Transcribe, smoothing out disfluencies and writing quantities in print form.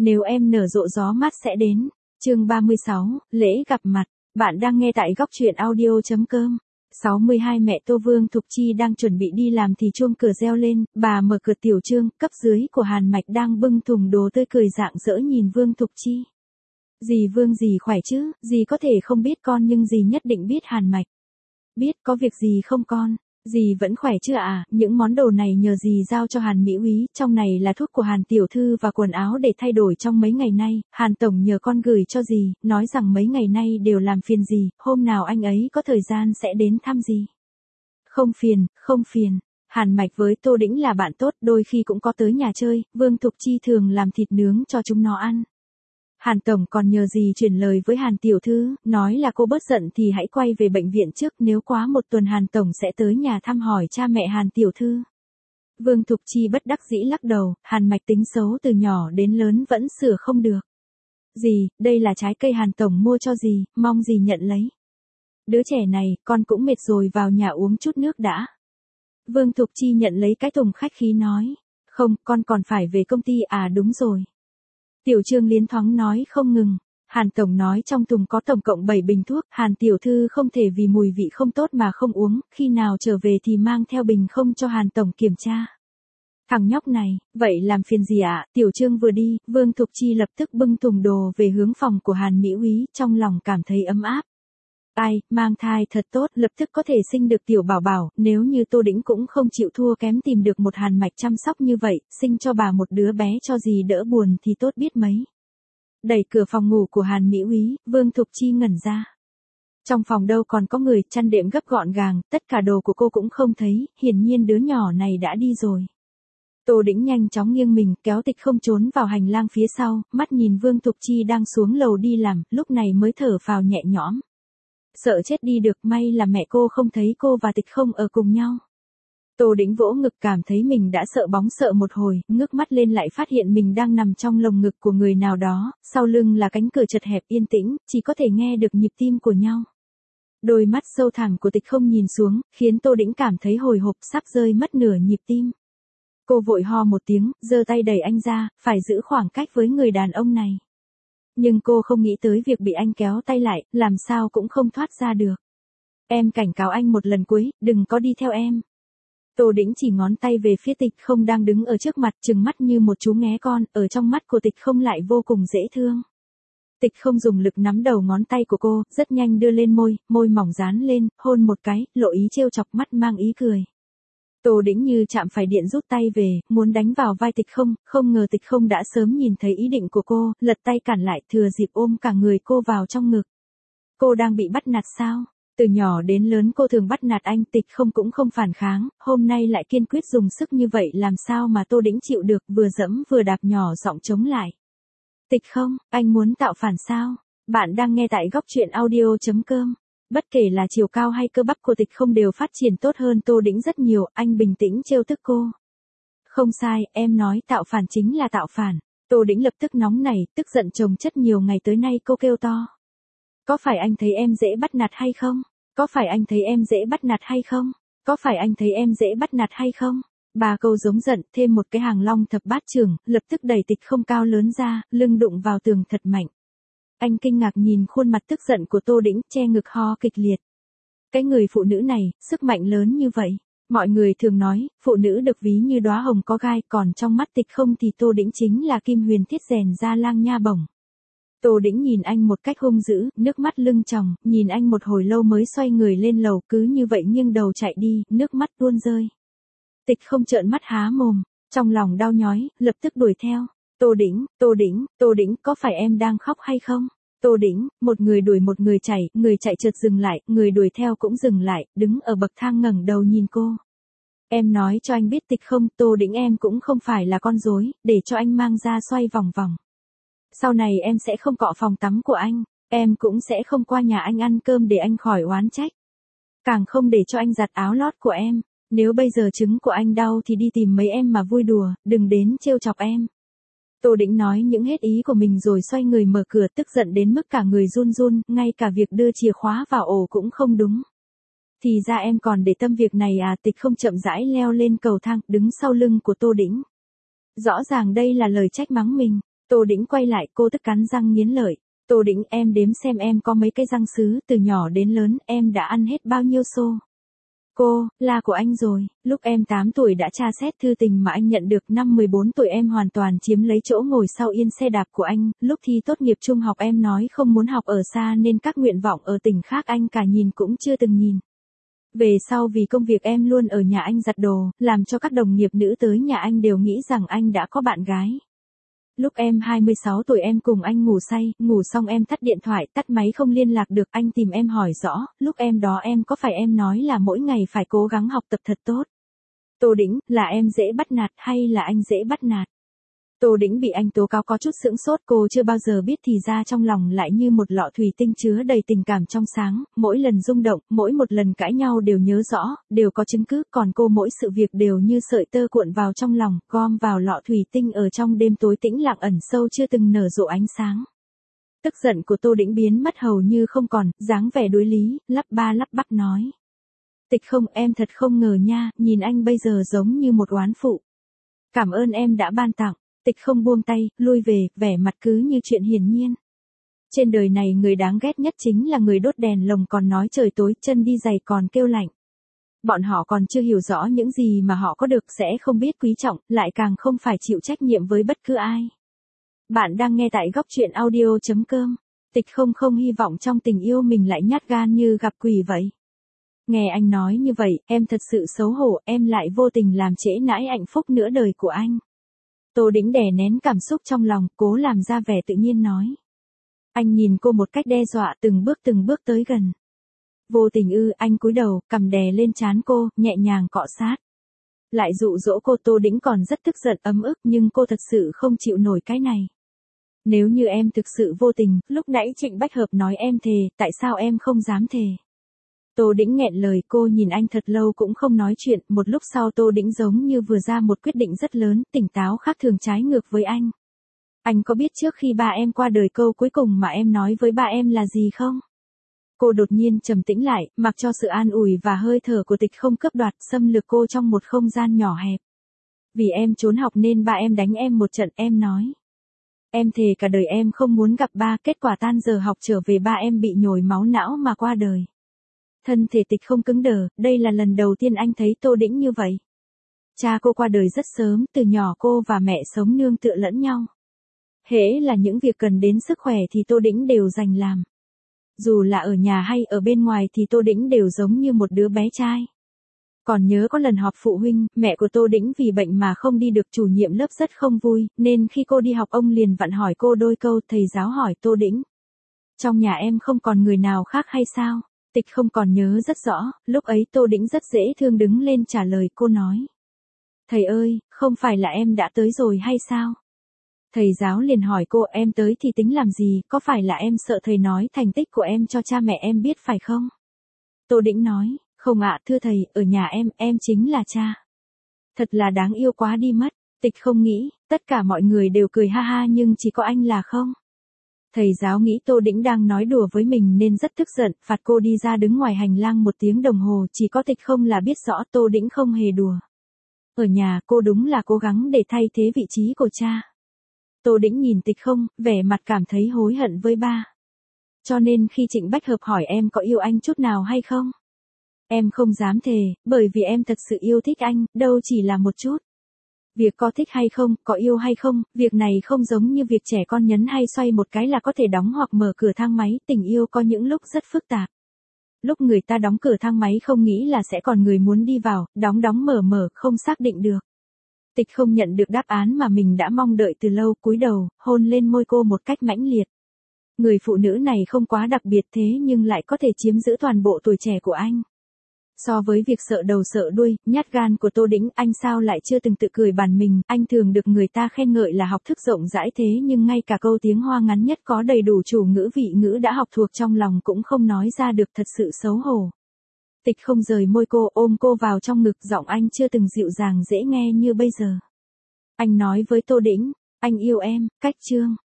Nếu em nở rộ gió mát sẽ đến. Chương 36, lễ gặp mặt. Bạn đang nghe tại góc truyện audio.com. 62 Mẹ Tô Vương Thục Chi đang chuẩn bị đi làm thì chuông cửa reo lên, bà mở cửa. Tiểu Trương, cấp dưới của Hàn Mạch đang bưng thùng đồ tươi cười rạng rỡ nhìn Vương Thục Chi. Dì Vương, dì khỏe chứ? Dì có thể không biết con nhưng dì nhất định biết Hàn Mạch. Biết, có việc gì không con? Dì vẫn khỏe chứ ạ? Những món đồ này nhờ dì giao cho Hàn Mỹ Úy, trong này là thuốc của Hàn tiểu thư và quần áo để thay đổi trong mấy ngày nay, Hàn tổng nhờ con gửi cho dì, nói rằng mấy ngày nay đều làm phiền dì, hôm nào anh ấy có thời gian sẽ đến thăm dì. Không phiền, không phiền. Hàn Mạch với Tô Đĩnh là bạn tốt, đôi khi cũng có tới nhà chơi, Vương Thục Chi thường làm thịt nướng cho chúng nó ăn. Hàn tổng còn nhờ dì chuyển lời với Hàn tiểu thư, nói là cô bớt giận thì hãy quay về bệnh viện trước, nếu quá một tuần Hàn tổng sẽ tới nhà thăm hỏi cha mẹ Hàn tiểu thư. Vương Thục Chi bất đắc dĩ lắc đầu, Hàn Mạch tính xấu từ nhỏ đến lớn vẫn sửa không được. Dì, đây là trái cây Hàn tổng mua cho dì, mong dì nhận lấy. Đứa trẻ này, con cũng mệt rồi, vào nhà uống chút nước đã. Vương Thục Chi nhận lấy cái thùng khách khí nói, không, con còn phải về công ty. À đúng rồi. Tiểu Trương liến thoáng nói không ngừng, Hàn tổng nói trong thùng có tổng cộng 7 bình thuốc, Hàn tiểu thư không thể vì mùi vị không tốt mà không uống, khi nào trở về thì mang theo bình không cho Hàn tổng kiểm tra. Thằng nhóc này, vậy làm phiền gì ạ? Tiểu Trương vừa đi, Vương Thục Chi lập tức bưng thùng đồ về hướng phòng của Hàn Mỹ Úy, trong lòng cảm thấy ấm áp. Ai, mang thai thật tốt, lập tức có thể sinh được tiểu bảo bảo, nếu như Tô Đĩnh cũng không chịu thua kém tìm được một Hàn Mạch chăm sóc như vậy, sinh cho bà một đứa bé cho dì đỡ buồn thì tốt biết mấy. Đẩy cửa phòng ngủ của Hàn Mỹ Úy, Vương Thục Chi ngẩn ra. Trong phòng đâu còn có người, chăn đệm gấp gọn gàng, tất cả đồ của cô cũng không thấy, hiển nhiên đứa nhỏ này đã đi rồi. Tô Đĩnh nhanh chóng nghiêng mình, kéo Tịch Không trốn vào hành lang phía sau, mắt nhìn Vương Thục Chi đang xuống lầu đi làm, lúc này mới thở phào nhẹ nhõm. Sợ chết đi được, may là mẹ cô không thấy cô và Tịch Không ở cùng nhau. Tô Đĩnh vỗ ngực cảm thấy mình đã sợ bóng sợ một hồi, ngước mắt lên lại phát hiện mình đang nằm trong lồng ngực của người nào đó, sau lưng là cánh cửa chật hẹp yên tĩnh, chỉ có thể nghe được nhịp tim của nhau. Đôi mắt sâu thẳm của Tịch Không nhìn xuống, khiến Tô Đĩnh cảm thấy hồi hộp sắp rơi mất nửa nhịp tim. Cô vội ho một tiếng, giơ tay đẩy anh ra, phải giữ khoảng cách với người đàn ông này. Nhưng cô không nghĩ tới việc bị anh kéo tay lại, làm sao cũng không thoát ra được. Em cảnh cáo anh một lần cuối, đừng có đi theo em. Tô Đĩnh chỉ ngón tay về phía Tịch Không đang đứng ở trước mặt, trừng mắt như một chú nghé con, ở trong mắt của Tịch Không lại vô cùng dễ thương. Tịch Không dùng lực nắm đầu ngón tay của cô, rất nhanh đưa lên môi, môi mỏng dán lên, hôn một cái, lộ ý trêu chọc, mắt mang ý cười. Tô Đĩnh như chạm phải điện rút tay về, muốn đánh vào vai Tịch Không, không ngờ Tịch Không đã sớm nhìn thấy ý định của cô, lật tay cản lại, thừa dịp ôm cả người cô vào trong ngực. Cô đang bị bắt nạt sao? Từ nhỏ đến lớn cô thường bắt nạt anh, Tịch Không cũng không phản kháng, hôm nay lại kiên quyết dùng sức như vậy, làm sao mà Tô Đĩnh chịu được, vừa dẫm vừa đạp nhỏ giọng chống lại. Tịch Không, anh muốn tạo phản sao? Bạn đang nghe tại góc truyện audio.com. Bất kể là chiều cao hay cơ bắp của Tịch Không đều phát triển tốt hơn Tô Đĩnh rất nhiều, anh bình tĩnh trêu tức cô. Không sai, em nói tạo phản chính là tạo phản. Tô Đĩnh lập tức nóng nảy, tức giận chồng chất nhiều ngày tới nay cô kêu to. Có phải anh thấy em dễ bắt nạt hay không? Có phải anh thấy em dễ bắt nạt hay không? Có phải anh thấy em dễ bắt nạt hay không? Bà câu giống giận, thêm một cái hàng long thập bát trưởng, lập tức đẩy Tịch Không cao lớn ra, lưng đụng vào tường thật mạnh. Anh kinh ngạc nhìn khuôn mặt tức giận của Tô Đĩnh, che ngực ho kịch liệt. Cái người phụ nữ này, sức mạnh lớn như vậy. Mọi người thường nói, phụ nữ được ví như đóa hồng có gai, còn trong mắt Tịch Không thì Tô Đĩnh chính là kim huyền thiết rèn ra lang nha bổng. Tô Đĩnh nhìn anh một cách hung dữ, nước mắt lưng tròng, nhìn anh một hồi lâu mới xoay người lên lầu, cứ như vậy nghiêng đầu chạy đi, nước mắt tuôn rơi. Tịch Không trợn mắt há mồm, trong lòng đau nhói, lập tức đuổi theo. Tô Đĩnh, Tô Đĩnh, Tô Đĩnh, có phải em đang khóc hay không? Tô Đĩnh, một người đuổi một người chạy chợt dừng lại, người đuổi theo cũng dừng lại, đứng ở bậc thang ngẩng đầu nhìn cô. Em nói cho anh biết Tịch Không, Tô Đĩnh em cũng không phải là con rối, để cho anh mang ra xoay vòng vòng. Sau này em sẽ không cọ phòng tắm của anh, em cũng sẽ không qua nhà anh ăn cơm để anh khỏi oán trách. Càng không để cho anh giặt áo lót của em, nếu bây giờ trứng của anh đau thì đi tìm mấy em mà vui đùa, đừng đến trêu chọc em. Tô Đĩnh nói những hết ý của mình rồi xoay người mở cửa, tức giận đến mức cả người run run, ngay cả việc đưa chìa khóa vào ổ cũng không đúng. Thì ra em còn để tâm việc này à? Tịch Không chậm rãi leo lên cầu thang, đứng sau lưng của Tô Đĩnh. Rõ ràng đây là lời trách mắng mình. Tô Đĩnh quay lại, cô tức cắn răng nghiến lợi. Tô Đĩnh, em đếm xem em có mấy cái răng sứ, từ nhỏ đến lớn, em đã ăn hết bao nhiêu xô. Cô, là của anh rồi, lúc em 8 tuổi đã tra xét thư tình mà anh nhận được, năm 14 tuổi em hoàn toàn chiếm lấy chỗ ngồi sau yên xe đạp của anh, lúc thi tốt nghiệp trung học em nói không muốn học ở xa nên các nguyện vọng ở tỉnh khác anh cả nhìn cũng chưa từng nhìn. Về sau vì công việc em luôn ở nhà anh giặt đồ, làm cho các đồng nghiệp nữ tới nhà anh đều nghĩ rằng anh đã có bạn gái. Lúc em 26 tuổi em cùng anh ngủ say, ngủ xong em tắt điện thoại, tắt máy không liên lạc được, anh tìm em hỏi rõ, lúc em đó em có phải em nói là mỗi ngày phải cố gắng học tập thật tốt. Tô Đĩnh, là em dễ bắt nạt hay là anh dễ bắt nạt? Tô Đĩnh bị anh tố cáo có chút sững sốt, cô chưa bao giờ biết thì ra trong lòng lại như một lọ thủy tinh chứa đầy tình cảm trong sáng, mỗi lần rung động, mỗi một lần cãi nhau đều nhớ rõ, đều có chứng cứ, còn cô mỗi sự việc đều như sợi tơ cuộn vào trong lòng, gom vào lọ thủy tinh ở trong đêm tối tĩnh lặng ẩn sâu chưa từng nở rộ ánh sáng. Tức giận của Tô Đĩnh biến mất hầu như không còn, dáng vẻ đối lý, lắp ba lắp bắp nói. Tịch không, em thật không ngờ nha, nhìn anh bây giờ giống như một oán phụ. Cảm ơn em đã ban tặng. Tịch không buông tay, lui về, vẻ mặt cứ như chuyện hiển nhiên. Trên đời này người đáng ghét nhất chính là người đốt đèn lồng còn nói trời tối, chân đi giày còn kêu lạnh. Bọn họ còn chưa hiểu rõ những gì mà họ có được, sẽ không biết quý trọng, lại càng không phải chịu trách nhiệm với bất cứ ai. Bạn đang nghe tại góc truyện audio.com. Tịch không không hy vọng trong tình yêu mình lại nhát gan như gặp quỷ vậy. Nghe anh nói như vậy, em thật sự xấu hổ, em lại vô tình làm trễ nãi hạnh phúc nửa đời của anh. Tô Đĩnh đè nén cảm xúc trong lòng, cố làm ra vẻ tự nhiên nói. Anh nhìn cô một cách đe dọa, từng bước tới gần. Vô tình ư? Anh cúi đầu, cằm đè lên trán cô, nhẹ nhàng cọ sát. Lại dụ dỗ cô. Tô Đĩnh còn rất tức giận ấm ức nhưng cô thật sự không chịu nổi cái này. Nếu như em thực sự vô tình, lúc nãy Trịnh Bách Hợp nói em thề, tại sao em không dám thề? Tô Đĩnh nghẹn lời, cô nhìn anh thật lâu cũng không nói chuyện, một lúc sau Tô Đĩnh giống như vừa ra một quyết định rất lớn, tỉnh táo khác thường trái ngược với anh. Anh có biết trước khi ba em qua đời câu cuối cùng mà em nói với ba em là gì không? Cô đột nhiên trầm tĩnh lại, mặc cho sự an ủi và hơi thở của Tịch không cướp đoạt, xâm lược cô trong một không gian nhỏ hẹp. Vì em trốn học nên ba em đánh em một trận, em nói. Em thề cả đời em không muốn gặp ba, kết quả tan giờ học trở về ba em bị nhồi máu não mà qua đời. Thân thể Tịch không cứng đờ, đây là lần đầu tiên anh thấy Tô Đĩnh như vậy. Cha cô qua đời rất sớm, từ nhỏ cô và mẹ sống nương tựa lẫn nhau. Hễ là những việc cần đến sức khỏe thì Tô Đĩnh đều dành làm. Dù là ở nhà hay ở bên ngoài thì Tô Đĩnh đều giống như một đứa bé trai. Còn nhớ có lần họp phụ huynh, mẹ của Tô Đĩnh vì bệnh mà không đi được, chủ nhiệm lớp rất không vui, nên khi cô đi học ông liền vặn hỏi cô đôi câu. Thầy giáo hỏi Tô Đĩnh. Trong nhà em không còn người nào khác hay sao? Tịch không còn nhớ rất rõ, lúc ấy Tô Đĩnh rất dễ thương đứng lên trả lời, cô nói. Thầy ơi, không phải là em đã tới rồi hay sao? Thầy giáo liền hỏi cô, em tới thì tính làm gì, có phải là em sợ thầy nói thành tích của em cho cha mẹ em biết phải không? Tô Đĩnh nói, không ạ, thưa thầy, ở nhà em chính là cha. Thật là đáng yêu quá đi mất. Tịch không nghĩ, tất cả mọi người đều cười ha ha nhưng chỉ có anh là không. Thầy giáo nghĩ Tô Đĩnh đang nói đùa với mình nên rất tức giận, phạt cô đi ra đứng ngoài hành lang 1 tiếng đồng hồ, chỉ có Tịch không là biết rõ Tô Đĩnh không hề đùa. Ở nhà cô đúng là cố gắng để thay thế vị trí của cha. Tô Đĩnh nhìn Tịch không, vẻ mặt cảm thấy hối hận với ba. Cho nên khi Trịnh Bách Hợp hỏi em có yêu anh chút nào hay không? Em không dám thề, bởi vì em thật sự yêu thích anh, đâu chỉ là một chút. Việc có thích hay không, có yêu hay không, việc này không giống như việc trẻ con nhấn hay xoay một cái là có thể đóng hoặc mở cửa thang máy, tình yêu có những lúc rất phức tạp. Lúc người ta đóng cửa thang máy không nghĩ là sẽ còn người muốn đi vào, đóng mở, không xác định được. Tịch không nhận được đáp án mà mình đã mong đợi từ lâu, cúi đầu, hôn lên môi cô một cách mãnh liệt. Người phụ nữ này không quá đặc biệt thế nhưng lại có thể chiếm giữ toàn bộ tuổi trẻ của anh. So với việc sợ đầu sợ đuôi, nhát gan của Tô Đĩnh, anh sao lại chưa từng tự cười bàn mình, anh thường được người ta khen ngợi là học thức rộng rãi thế nhưng ngay cả câu tiếng Hoa ngắn nhất có đầy đủ chủ ngữ vị ngữ đã học thuộc trong lòng cũng không nói ra được, thật sự xấu hổ. Tịch không rời môi cô, ôm cô vào trong ngực, giọng anh chưa từng dịu dàng dễ nghe như bây giờ. Anh nói với Tô Đĩnh, anh yêu em, cách chương.